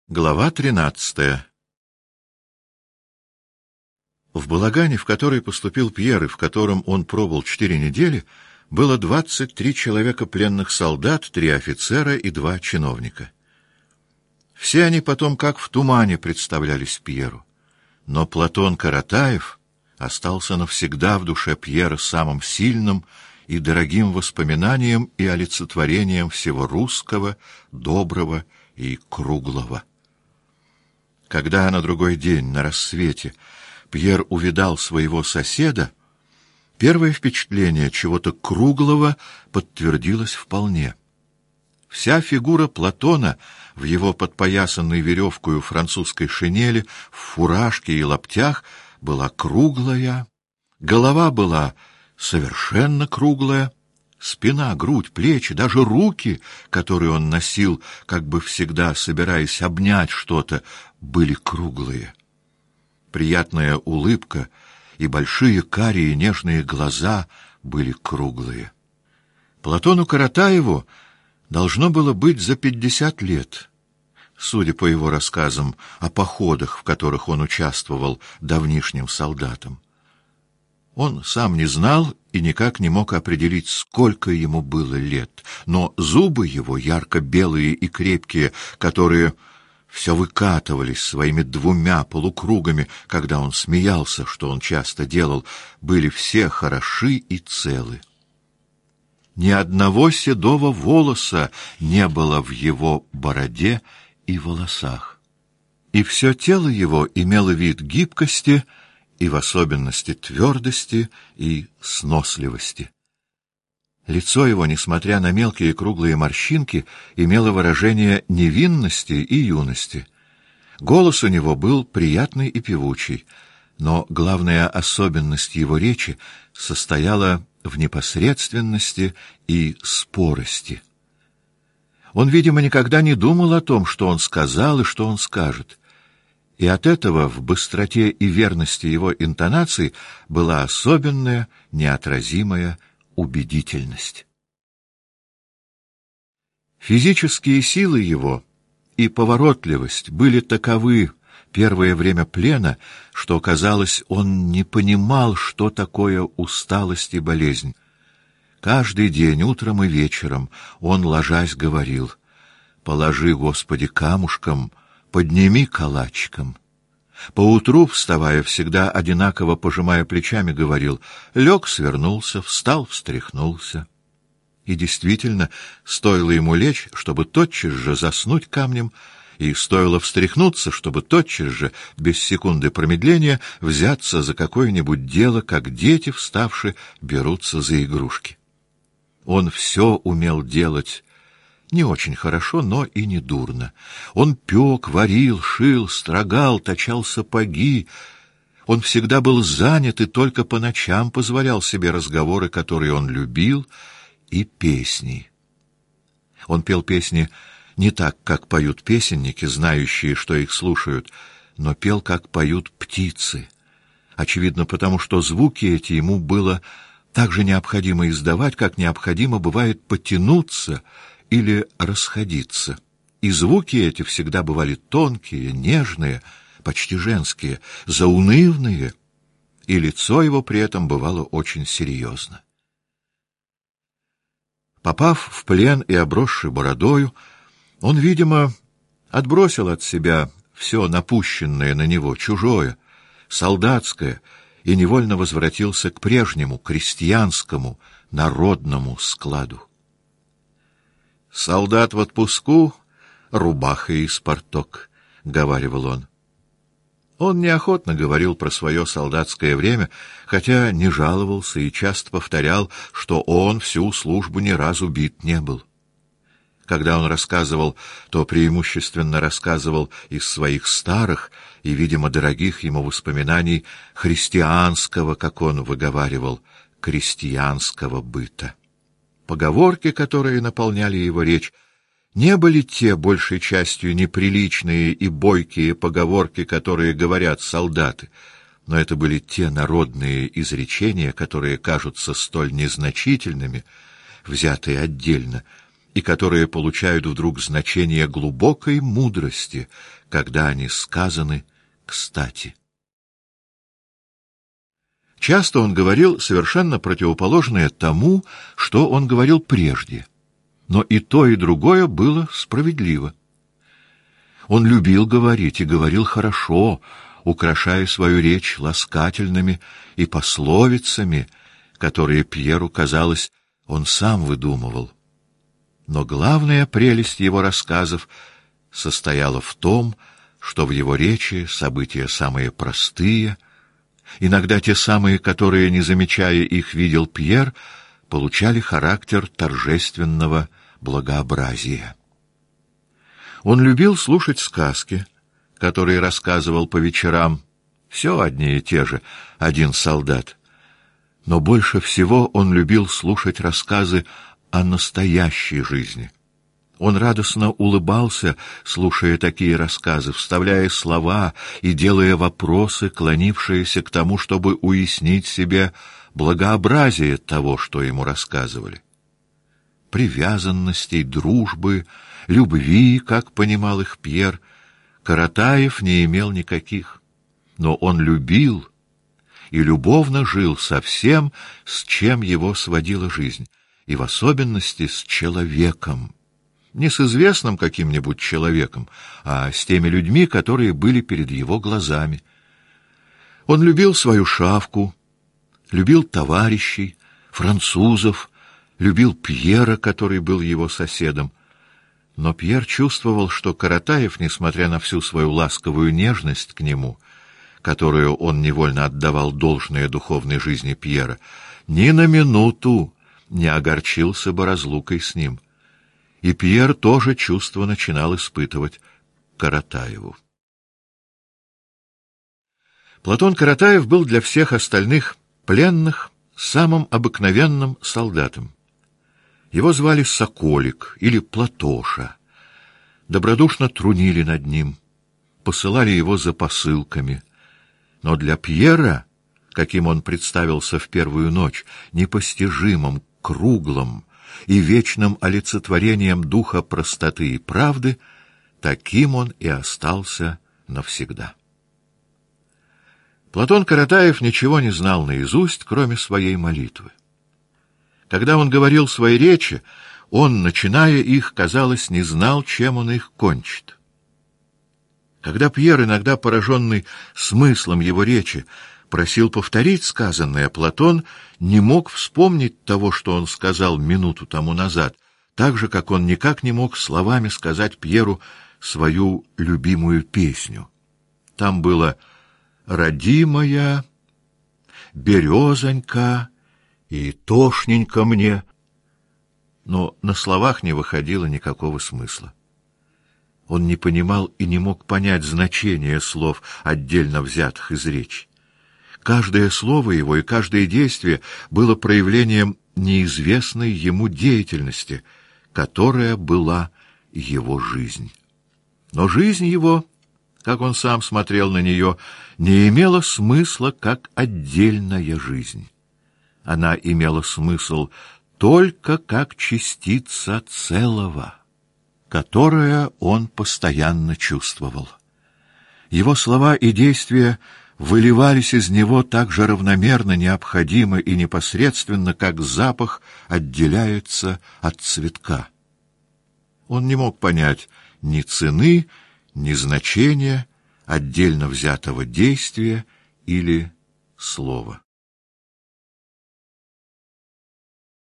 Глава 13. В балагане, в который поступил Пьер и в котором он пробыл 4 недели, было 23 человека пленных солдат, 3 офицера и 2 чиновника. Все они потом как в тумане представлялись Пьеру. Но Платон Каратаев остался навсегда в душе Пьера самым сильным и дорогим воспоминанием и олицетворением всего русского, доброго и круглого. Когда на другой день, на рассвете, Пьер увидал своего соседа, первое впечатление чего-то круглого подтвердилось вполне. Вся фигура Платона в его подпоясанной веревкою французской шинели, в фуражке и лаптях была круглая, голова была совершенно круглая, спина, грудь, плечи, даже руки, которые он носил, как бы всегда собираясь обнять что-то, были круглые. Приятная улыбка и большие карие нежные глаза были круглые. Платону Каратаеву должно было быть за 50 лет, судя по его рассказам о походах, в которых он участвовал давнишним солдатом. Он сам не знал и никак не мог определить, сколько ему было лет, но зубы его, ярко-белые и крепкие, которые все выкатывались своими 2 полукругами, когда он смеялся, что он часто делал, были все хороши и целы. Ни одного седого волоса не было в его бороде и волосах. И все тело его имело вид гибкости и в особенности твердости и сносливости. Лицо его, несмотря на мелкие круглые морщинки, имело выражение невинности и юности. Голос у него был приятный и певучий, но главная особенность его речи состояла в непосредственности и спорости. Он, видимо, никогда не думал о том, что он сказал и что он скажет. И от этого в быстроте и верности его интонаций была особенная, неотразимая убедительность. Физические силы его и поворотливость были таковы первое время плена, что, казалось, он не понимал, что такое усталость и болезнь. Каждый день, утром и вечером, он, ложась, говорил: «Положи, Господи, камушком, подними калачиком». Поутру, вставая, всегда одинаково пожимая плечами, говорил: лег, свернулся, встал, встряхнулся. И действительно, стоило ему лечь, чтобы тотчас же заснуть камнем, и стоило встряхнуться, чтобы тотчас же, без секунды промедления, взяться за какое-нибудь дело, как дети, вставши, берутся за игрушки. Он все умел делать не очень хорошо, но и не дурно. Он пек, варил, шил, строгал, точал сапоги. Он всегда был занят и только по ночам позволял себе разговоры, которые он любил, и песни. Он пел песни не так, как поют песенники, знающие, что их слушают, но пел, как поют птицы. Очевидно, потому что звуки эти ему было так же необходимо издавать, как необходимо бывает потянуться или расходиться. И звуки эти всегда бывали тонкие, нежные, почти женские, заунывные, и лицо его при этом бывало очень серьезно. Попав в плен и обросший бородою, он, видимо, отбросил от себя все напущенное на него, чужое, солдатское, и невольно возвратился к прежнему, крестьянскому, народному складу. «Солдат в отпуску, рубаха и спарток», — говаривал он. Он неохотно говорил про свое солдатское время, хотя не жаловался и часто повторял, что он всю службу ни разу бит не был. Когда он рассказывал, то преимущественно рассказывал из своих старых и, видимо, дорогих ему воспоминаний христианского, как он выговаривал, крестьянского быта. Поговорки, которые наполняли его речь, не были те, большей частью, неприличные и бойкие поговорки, которые говорят солдаты, но это были те народные изречения, которые кажутся столь незначительными, взятые отдельно, и которые получают вдруг значение глубокой мудрости, когда они сказаны кстати. Часто он говорил совершенно противоположное тому, что он говорил прежде, но и то, и другое было справедливо. Он любил говорить и говорил хорошо, украшая свою речь ласкательными и пословицами, которые Пьеру, казалось, он сам выдумывал. Но главная прелесть его рассказов состояла в том, что в его речи события самые простые, иногда те самые, которые, не замечая их, видел Пьер, получали характер торжественного благообразия. Он любил слушать сказки, которые рассказывал по вечерам, все одни и те же, один солдат. Но больше всего он любил слушать рассказы о настоящей жизни. Он радостно улыбался, слушая такие рассказы, вставляя слова и делая вопросы, клонившиеся к тому, чтобы уяснить себе благообразие того, что ему рассказывали. Привязанностей, дружбы, любви, как понимал их Пьер, Каратаев не имел никаких, но он любил и любовно жил со всем, с чем его сводила жизнь, и в особенности с человеком. Не с известным каким-нибудь человеком, а с теми людьми, которые были перед его глазами. Он любил свою шавку, любил товарищей, французов, любил Пьера, который был его соседом. Но Пьер чувствовал, что Каратаев, несмотря на всю свою ласковую нежность к нему, которую он невольно отдавал должное духовной жизни Пьера, ни на минуту не огорчился бы разлукой с ним. И Пьер тоже чувство начинал испытывать к Каратаеву. Платон Каратаев был для всех остальных пленных самым обыкновенным солдатом. Его звали Соколик или Платоша. Добродушно трунили над ним, посылали его за посылками. Но для Пьера, каким он представился в первую ночь, непостижимым, круглым и вечным олицетворением духа простоты и правды, таким он и остался навсегда. Платон Каратаев ничего не знал наизусть, кроме своей молитвы. Когда он говорил свои речи, он, начиная их, казалось, не знал, чем он их кончит. Когда Пьер, иногда пораженный смыслом его речи, просил повторить сказанное, Платон не мог вспомнить того, что он сказал минуту тому назад, так же, как он никак не мог словами сказать Пьеру свою любимую песню. Там было «Родимая, березонька, и тошненько мне», но на словах не выходило никакого смысла. Он не понимал и не мог понять значение слов, отдельно взятых из речи. Каждое слово его и каждое действие было проявлением неизвестной ему деятельности, которая была его жизнь. Но жизнь его, как он сам смотрел на нее, не имела смысла как отдельная жизнь. Она имела смысл только как частица целого, которое он постоянно чувствовал. Его слова и действия выливались из него так же равномерно, необходимо и непосредственно, как запах отделяется от цветка. Он не мог понять ни цены, ни значения отдельно взятого действия или слова.